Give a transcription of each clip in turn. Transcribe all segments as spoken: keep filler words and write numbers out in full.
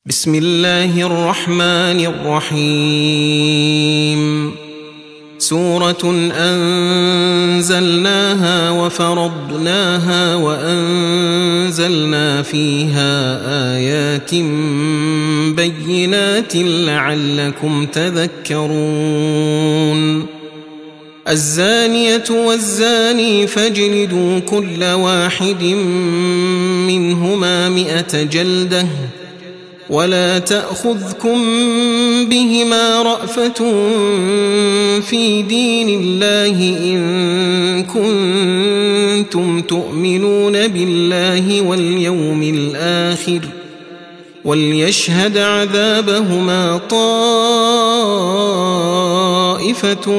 بسم الله الرحمن الرحيم سورة أنزلناها وفرضناها وأنزلنا فيها آيات بينات لعلكم تذكرون الزانية والزاني فاجلدوا كل واحد منهما مئة جلدة ولا تأخذكم بهما رأفة في دين الله إن كنتم تؤمنون بالله واليوم الآخر وليشهد عذابهما طائفة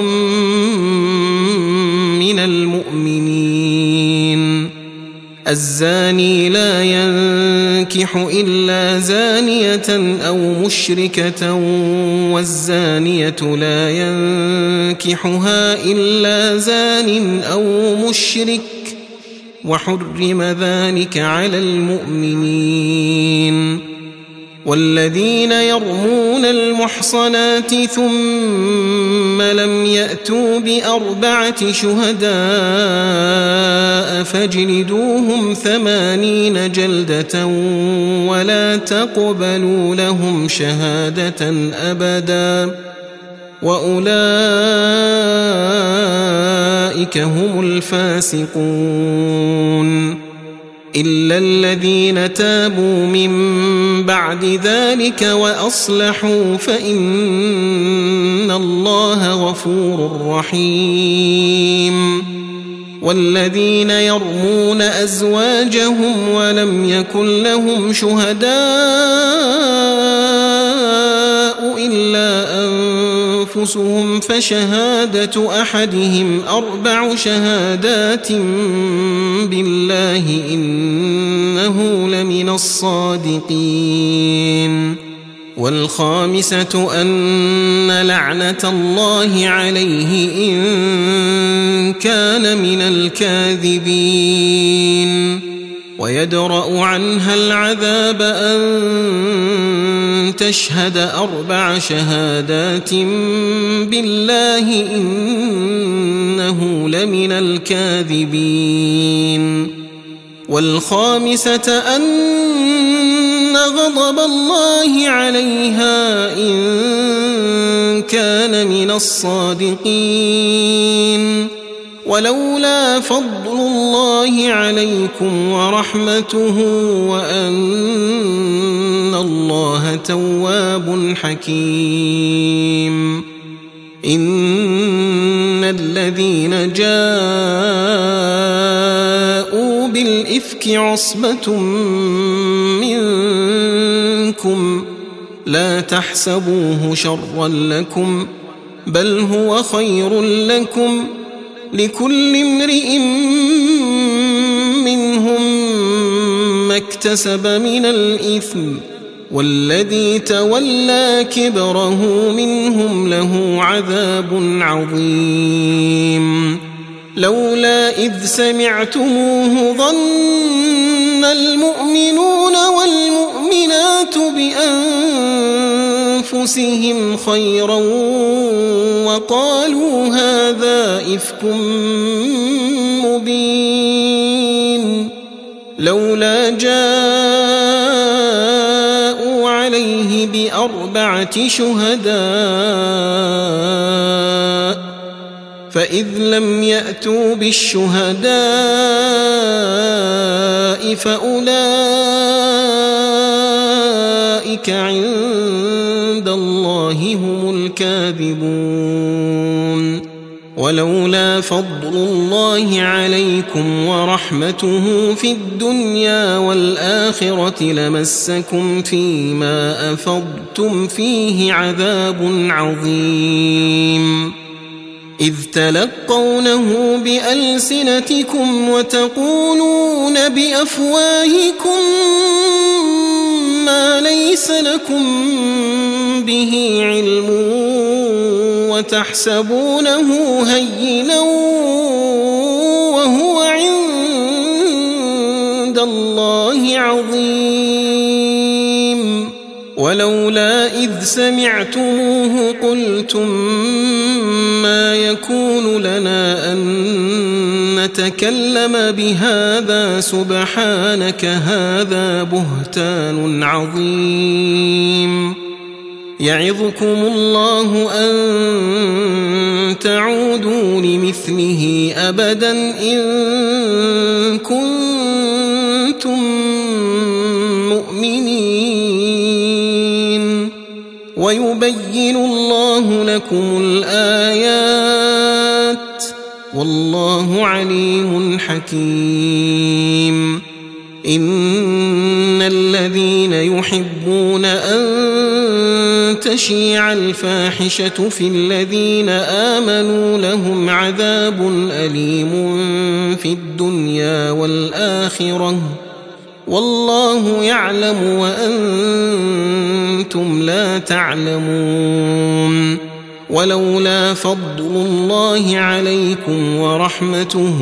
من المؤمنين الزاني لا ينكح إلا زانية أو مشركة والزانية لا ينكحها إلا زان أو مشرك وحرم ذلك على المؤمنين والذين يرمون المحصنات ثم لم يأتوا بأربعة شهداء فاجلدوهم ثمانين جلدة ولا تقبلوا لهم شهادة أبدا وأولئك هم الفاسقون إلا الذين تابوا من بعد ذلك وأصلحوا فإن الله غفور رحيم والذين يرمون أزواجهم ولم يكن لهم شهداء إلا أنفسهم فشهادة أحدهم أربع شهادات بالله إنه لمن الصادقين والخامسة أن لعنة الله عليه إن كان من الكاذبين ويدرأ عنها العذاب أن تشهد أربع شهادات بالله إنه لمن الكاذبين والخامسة أن غضب الله عليها إن كان من الصادقين ولولا فضل الله عليكم ورحمته وأن الله تواب حكيم إن الذين جاءوا بالإفك عصبة منكم لا تحسبوه شرا لكم بل هو خير لكم لكل امرئ منهم ما اكتسب من الإثم والذي تولى كبره منهم له عذاب عظيم لولا إذ سمعتموه ظن المؤمنون والمؤمنات بأنفسهم خيرا وقالوا هذا إفك مبين لولا جاءوا عليه بأربعة شهداء فإذ لم يأتوا بالشهداء فأولئك عند الله هم الكاذبون ولولا فضل الله عليكم ورحمته في الدنيا والآخرة لمسكم فيما أفضتم فيه عذاب عظيم إذ تلقونه بألسنتكم وتقولون بأفواهكم ما ليس لكم به علم وتحسبونه هينا وهو عند الله عظيم ولولا إذ سمعتموه قلتم ما يكون لنا أن نتكلم بهذا سبحانك هذا بهتان عظيم يعظكم الله أن تعودوا لمثله أبدا إن كنتم مؤمنين ويبين الله لكم الآيات والله عليم حكيم إن الذين يحبون أن تشيع الفاحشة في الذين آمنوا لهم عذاب أليم في الدنيا والآخرة والله يعلم وأنتم لا تعلمون ولولا فضل الله عليكم ورحمته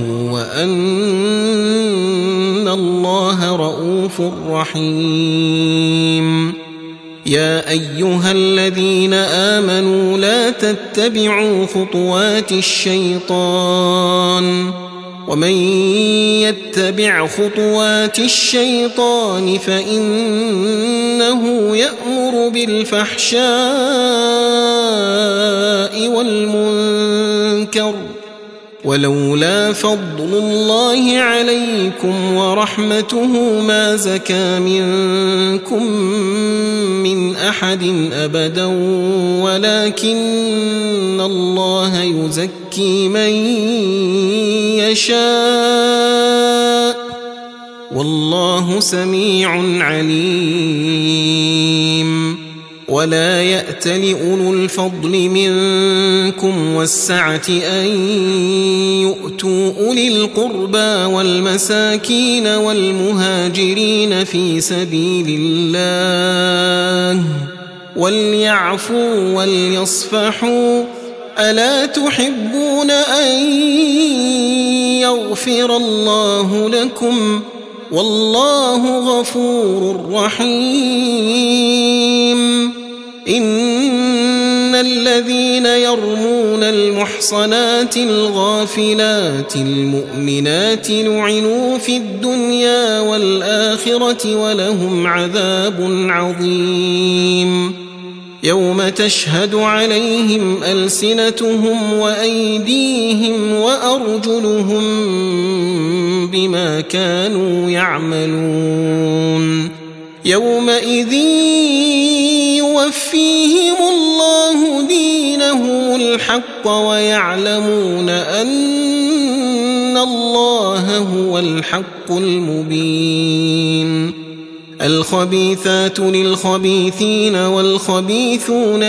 وأن الله رؤوف رحيم يا أيها الذين آمنوا لا تتبعوا خطوات الشيطان ومن يتبع خطوات الشيطان فإنه يأمر بالفحشاء والمنكر ولولا فضل الله عليكم ورحمته ما زكى منكم من أحد أبدا ولكن الله يزكي من يشاء والله سميع عليم ولا يأتل أولو الفضل منكم والسعة أن يؤتوا أولي القربى والمساكين والمهاجرين في سبيل الله وليعفوا وليصفحوا ألا تحبون أن يغفر الله لكم والله غفور رحيم إن الذين يرمون المحصنات الغافلات المؤمنات لعنوا في الدنيا والآخرة ولهم عذاب عظيم يوم تشهد عليهم ألسنتهم وأيديهم وأرجلهم بما كانوا يعملون يومئذ يوفيهم الله دينهم الحق ويعلمون أن الله هو الحق المبين الخبيثات للخبيثين والخبيثون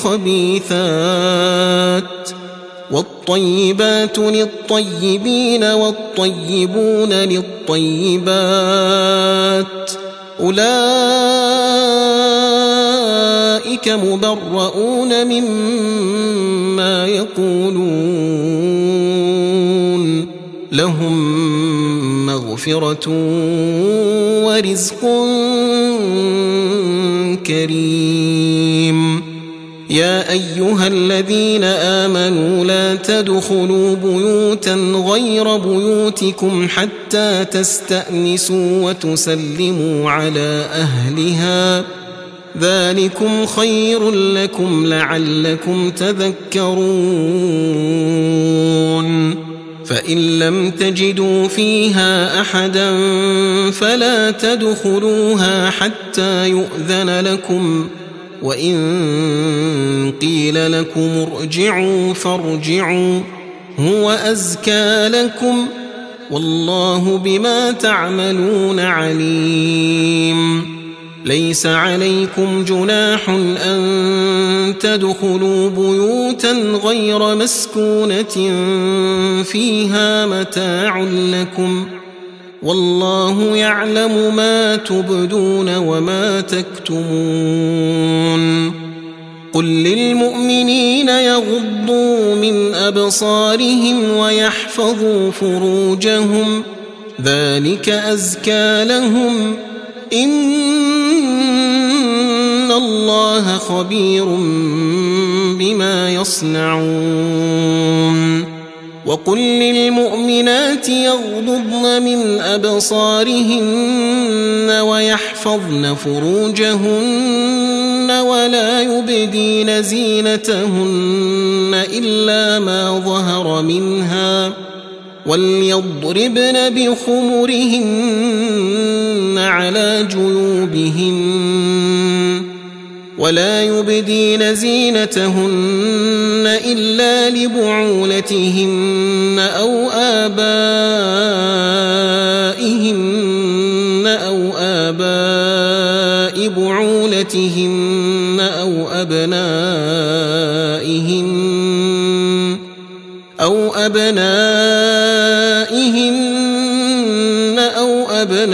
للخبيثات والطيبات للطيبين والطيبون للطيبات أولئك مبرؤون مما يقولون لهم مغفرة ورزق كريم يا أيها الذين آمنوا لا تدخلوا بيوتا غير بيوتكم حتى تستأنسوا وتسلموا على أهلها ذلكم خير لكم لعلكم تذكرون فإن لم تجدوا فيها أحدا فلا تدخلوها حتى يؤذن لكم وإن قيل لكم ارجعوا فارجعوا هو أزكى لكم والله بما تعملون عليم ليس عليكم جناح أن تدخلوا بيوتا غير مسكونة فيها متاع لكم والله يعلم ما تبدون وما تكتمون قل للمؤمنين يغضوا من أبصارهم ويحفظوا فروجهم ذلك أزكى لهم إن الله خبير بما يصنعون وقل للمؤمنات يغضضن من أبصارهن ويحفظن فروجهن ولا يبدين زينتهن إلا ما ظهر منها وليضربن بخمرهن على جيوبهن ولا يبدين زينتهن إلا لبعولتهن أو آبائهن أو آباء بعولتهن أو أبنائهن أو أبنائهن أو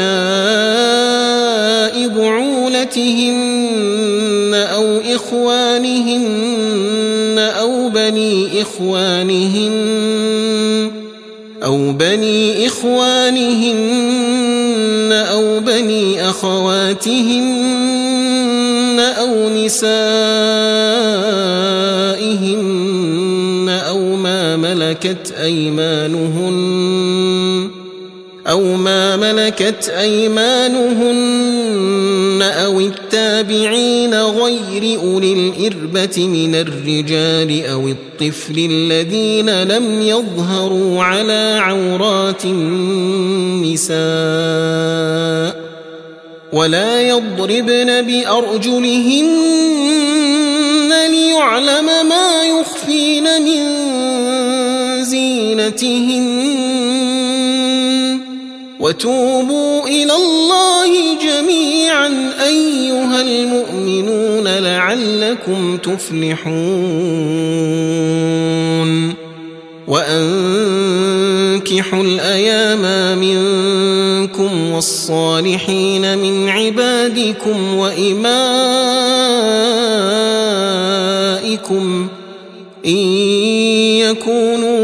أبناء بعولتهن أو إخوانهن أو بني إخوانهن أو بني إخوانهن أو بني أخواتهن أو نسائهن أو ما ملكت أيمانهن أو ما ملكت أيمانهن أو التابعين غير أولي الإربة من الرجال أو الطفل الذين لم يظهروا على عورات النساء ولا يضربن بأرجلهن ليعلم ما يخفين من زينتهن وتوبوا إلى الله جميعا أيها المؤمنون لعلكم تفلحون وأنكحوا الأيام منكم والصالحين من عبادكم وإمائكم إن يكونوا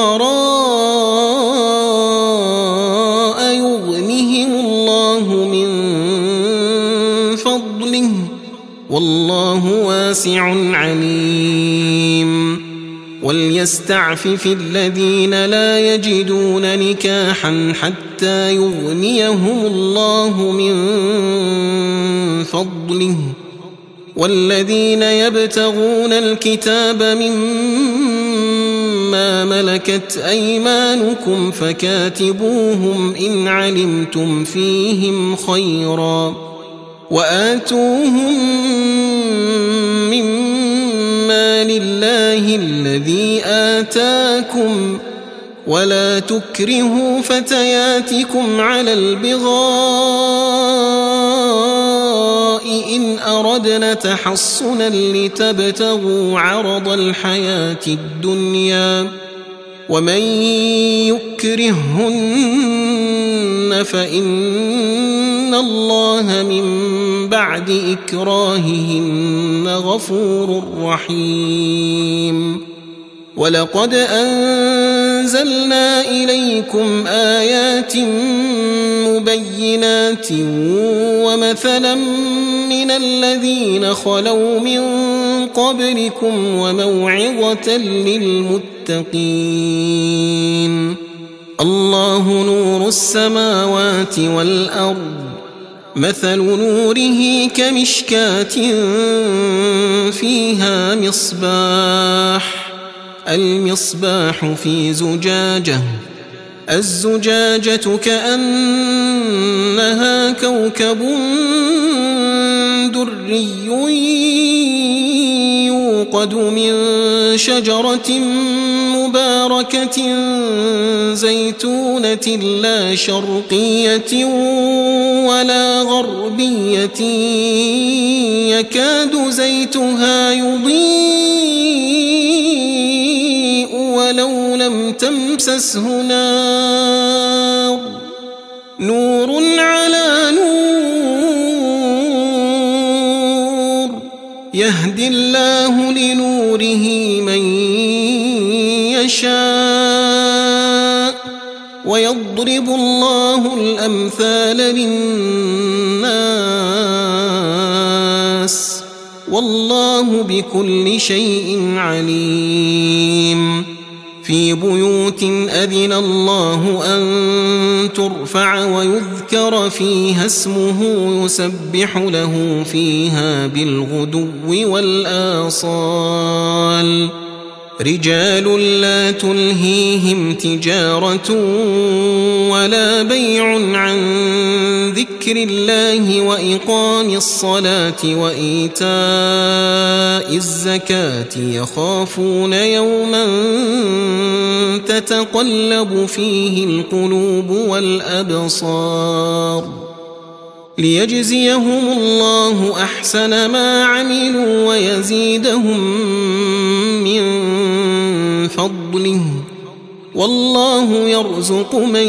فقراء يغنهم الله من فضله والله واسع عليم وليستعفف الذين لا يجدون نكاحا حتى يغنيهم الله من فضله والذين يبتغون الكتاب مما ملكت أيمانكم فكاتبوهم إن علمتم فيهم خيرا وآتوهم مما لله الذي آتاكم ولا تكرهوا فتياتكم على البغاء إن أردنا تحصنا لتبتغوا عرض الحياة الدنيا ومن يكرهن فإن الله من بعد إكراههن غفور رحيم ولقد أنزلنا إليكم آيات مبينات ومثلا من الذين خلوا من قبلكم وموعظة للمتقين الله نور السماوات والأرض مثل نوره كمشكاة فيها مصباح المصباح في زجاجة الزجاجة كأنها كوكب دري يوقد من شجرة مباركة زيتونة لا شرقية ولا غربية يكاد زيتها يضيء ولو لم تمسسه نار نور على نور يهدي الله لنوره من يشاء ويضرب الله الأمثال للناس والله بكل شيء عليم. في بيوت أذن الله أن ترفع ويذكر فيها اسمه يسبح له فيها بالغدو والآصال رجال لا تلهيهم تجارة ولا بيع عن ذكر الله وإقام الصلاة وإيتاء الزكاة يخافون يوما تتقلب فيه القلوب والأبصار ليجزيهم الله أحسن ما عملوا ويزيدهم من فضله والله يرزق من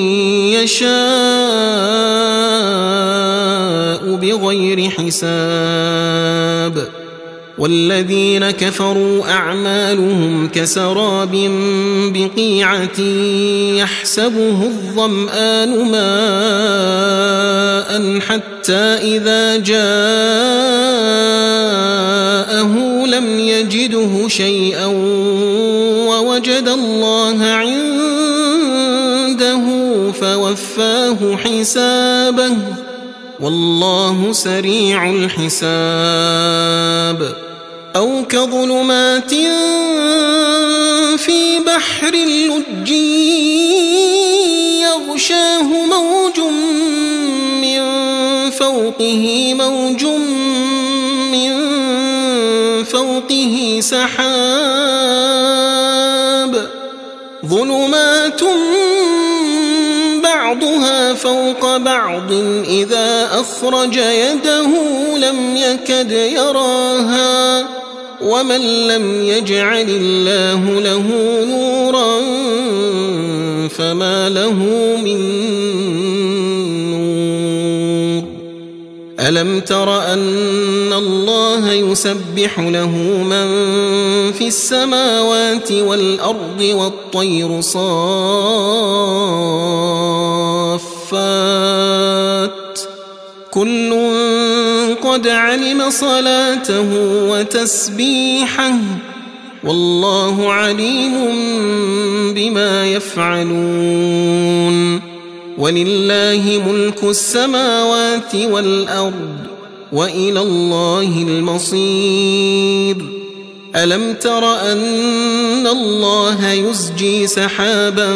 يشاء بغير حساب. والذين كفروا أعمالهم كسراب بقيعة يحسبه الظمآن ماء حتى إذا جاءه لم يجده شيئا ووجد الله عنده فوفاه حسابه والله سريع الحساب. أو كظلمات في بحر اللج يغشاه موج من فوقه موج من فوقه سحاب ظلمات بعضها فوق بعض إذا أخرج يده لم يكد يراها ومن لم يجعل الله له نورا فما له من نور. ألم تر أن الله يسبح له من في السماوات والأرض والطير صافات كل قد علم صلاته وتسبيحه والله عليم بما يفعلون. ولله ملك السماوات والأرض وإلى الله المصير. ألم تر أن الله يزجي سحابا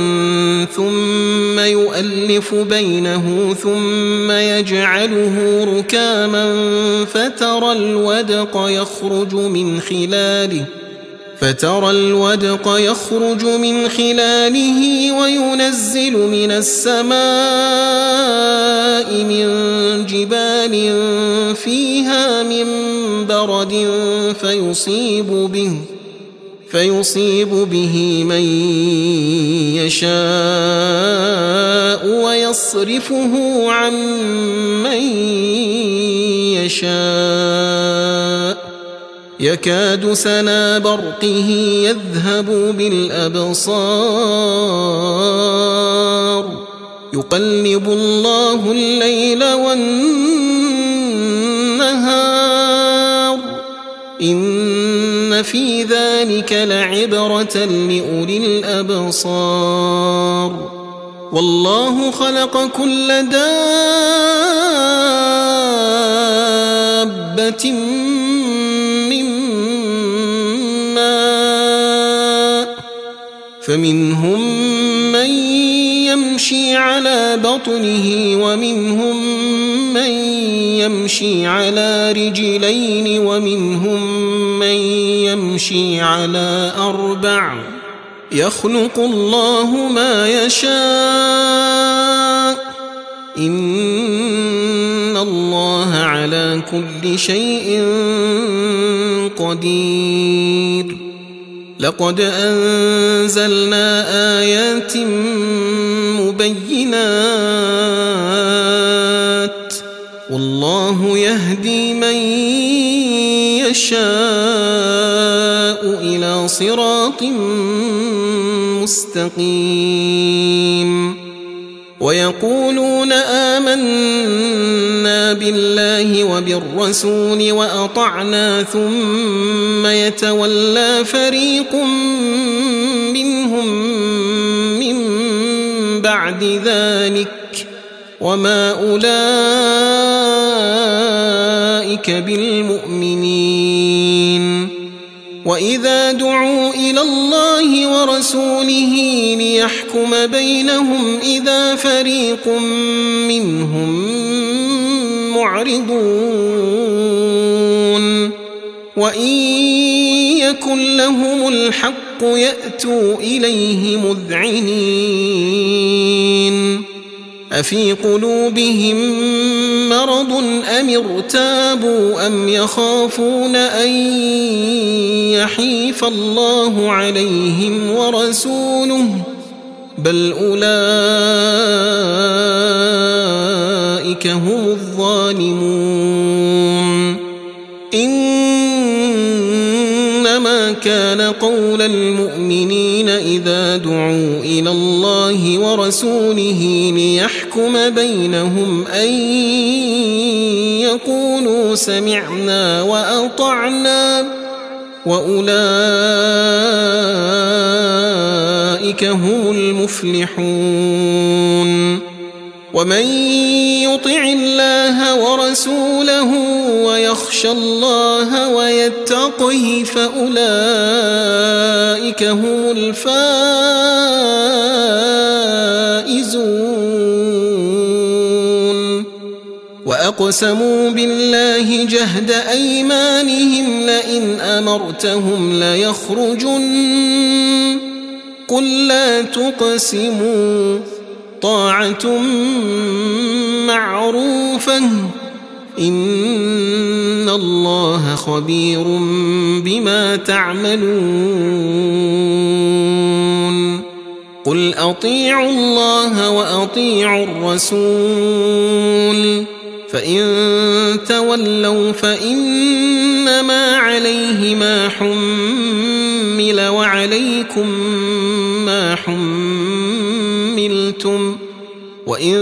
ثم يؤلف بينه ثم يجعله ركاما فترى الودق يخرج من خلاله فترى الودق يخرج من خلاله وينزل من السماء من جبال فيها من برد فيصيب به فيصيب به من يشاء ويصرفه عن من يشاء يكاد سنا برقه يذهب بالأبصار يقلب الله الليل والنهار إن في ذلك لعبرة لأولي الأبصار. والله خلق كل دابة فمنهم من يمشي على بطنه ومنهم من يمشي على رجلين ومنهم من يمشي على أربع يخلق الله ما يشاء إن الله على كل شيء قدير. لقد أنزلنا آيات مبينات والله يهدي من يشاء إلى صراط مستقيم. ويقولون آمنا بالله وبالرسول وأطعنا ثم يتولى فريق منهم من بعد ذلك وما أولئك بالمؤمنين. وإذا دعوا إلى الله ورسوله ليحكم بينهم إذا فريق منهم معرضون وإن يكن لهم الحق يأتوا إليه مذعنين أفي قلوبهم مرض أم ارتابوا أم يخافون أن يحيف الله عليهم ورسوله بل أولئك هم الظالمون. إنما كان قول المؤمنين إذا دعوا إلى الله ورسوله ليحكم بينهم أن يقولوا سمعنا وأطعنا وأولئك هم المفلحون. ومن يطع الله ورسوله ويخشى الله ويتقه فأولئك هم الفائزون. وأقسموا بالله جهد أيمانهم لئن أمرتهم ليخرجن قل لا تقسموا طاعة معروفة إن الله خبير بما تعملون. قل أطيعوا الله وأطيعوا الرسول فإن تولوا فإنما عليه ما حمل وعليكم ما حملتم وإن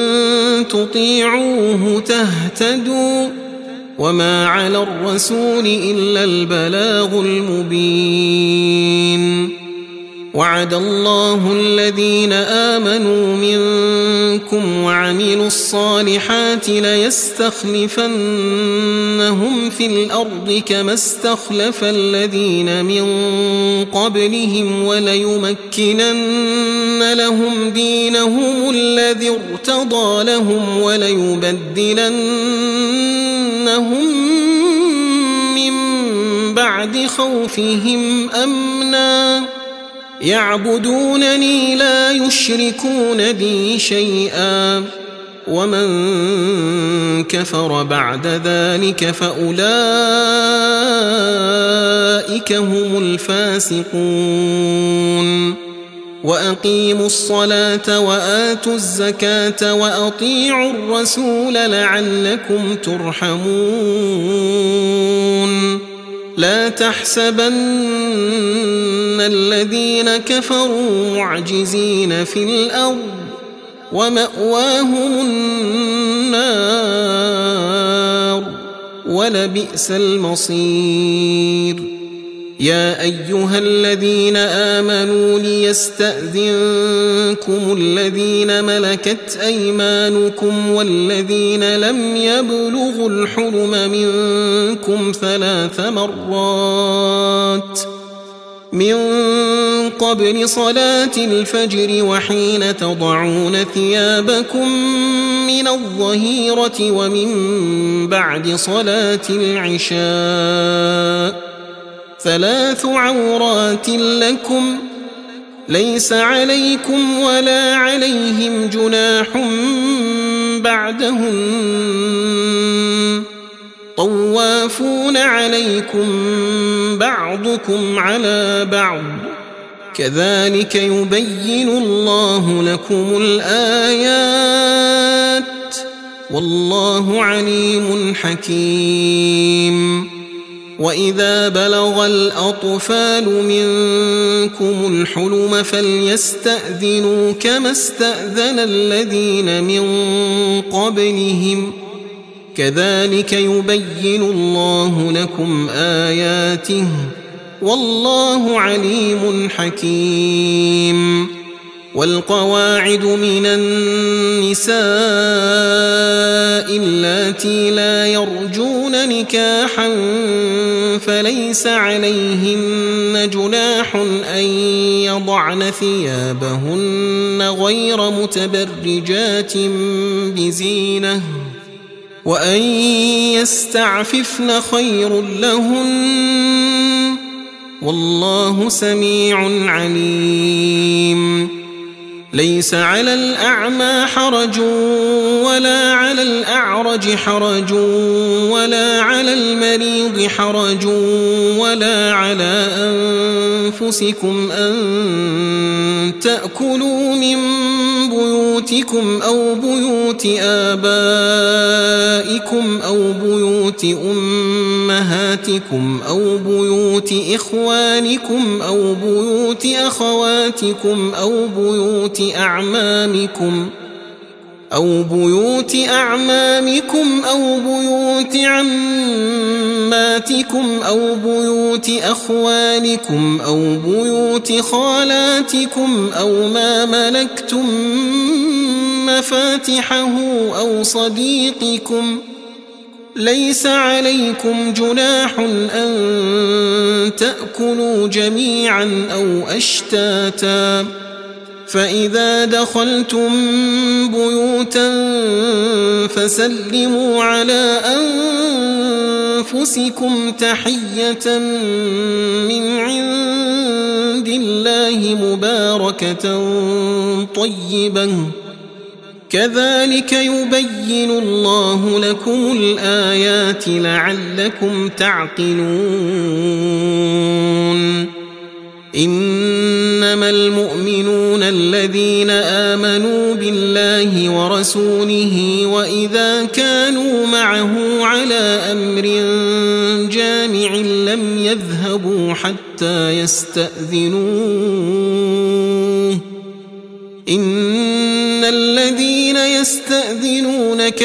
تطيعوه تهتدوا وما على الرسول إلا البلاغ المبين. وعد الله الذين آمنوا منكم وعملوا الصالحات ليستخلفنهم في الأرض كما استخلف الذين من قبلهم وليمكنن لهم دينهم الذي ارتضى لهم وليبدلنهم من بعد خوفهم أمنا يعبدونني لا يشركون بي شيئا ومن كفر بعد ذلك فأولئك هم الفاسقون. وأقيموا الصلاة وآتوا الزكاة وأطيعوا الرسول لعلكم ترحمون. لا تحسبن الذين كفروا معجزين في الأرض ومأواهم النار ولبئس المصير. يا أيها الذين آمنوا ليستأذنكم الذين ملكت أيمانكم والذين لم يبلغوا الحلم منكم ثلاث مرات من قبل صلاة الفجر وحين تضعون ثيابكم من الظهيرة ومن بعد صلاة العشاء ثلاث عورات لكم ليس عليكم ولا عليهم جناح بعدهن طوافون عليكم بعضكم على بعض كذلك يبين الله لكم الآيات والله عليم حكيم. وإذا بلغ الأطفال منكم الحلم فليستأذنوا كما استأذن الذين من قبلهم كذلك يبين الله لكم آياته والله عليم حكيم. والقواعد من النساء اللاتي لا يرجون نكاحا فليس عليهن جناح أن يضعن ثيابهن غير متبرجات بزينة وأن يستعففن خير لهن والله سميع عليم. ليس على الأعمى حرج ولا على الأعرج حرج ولا على المريض حرج ولا على أنفسكم أن تأكلوا من بيوتكم أو بيوت آبائكم أو بيوت أمهاتكم أو بيوت إخوانكم أو بيوت أخواتكم أو بيوت أعمامكم أو بيوت أعمامكم أو بيوت عماتكم أو بيوت أخوالكم أو بيوت خالاتكم أو ما ملكتم مفاتحه أو صديقكم. ليس عليكم جناح أن تأكلوا جميعا أو أشتاتا فإذا دخلتم بيوتا فسلموا على أنفسكم تحية من عند الله مباركة طيبة كذلك يبين الله لكم الآيات لعلكم تعقلون. إنما المؤمنون الذين آمنوا بالله ورسوله وإذا كانوا معه على أمر جامع لم يذهبوا حتى يستأذنوه. إن الذين يستأذنونك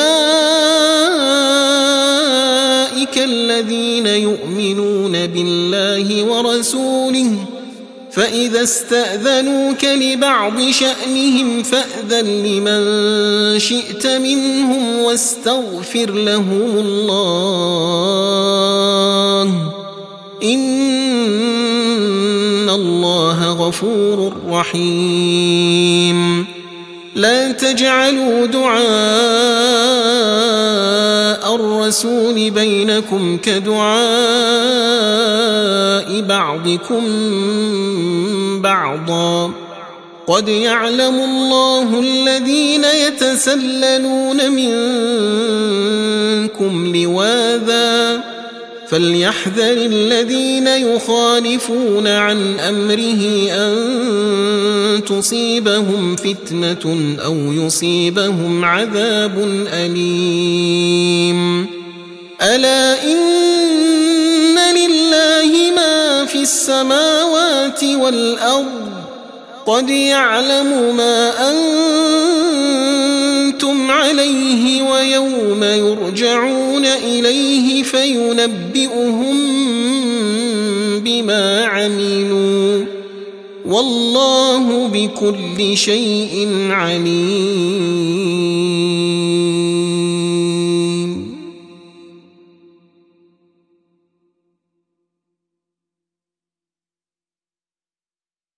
أولئك الذين يؤمنون بالله ورسوله فإذا استأذنوك لبعض شأنهم فأذن لمن شئت منهم واستغفر لهم الله إن الله غفور رحيم. لا تجعلوا دعاء الرسول بينكم كدعاء بعضكم بعضا قد يعلم الله الذين يتسللون منكم لواذا فليحذر الذين يخالفون عن أمره أن تصيبهم فتنة أو يصيبهم عذاب أليم. ألا إن لله ما في السماوات والأرض قد يعلم ما أنتم عليه ويوم يرجعون إليه فينبئهم بما عملوا والله بكل شيء عليم.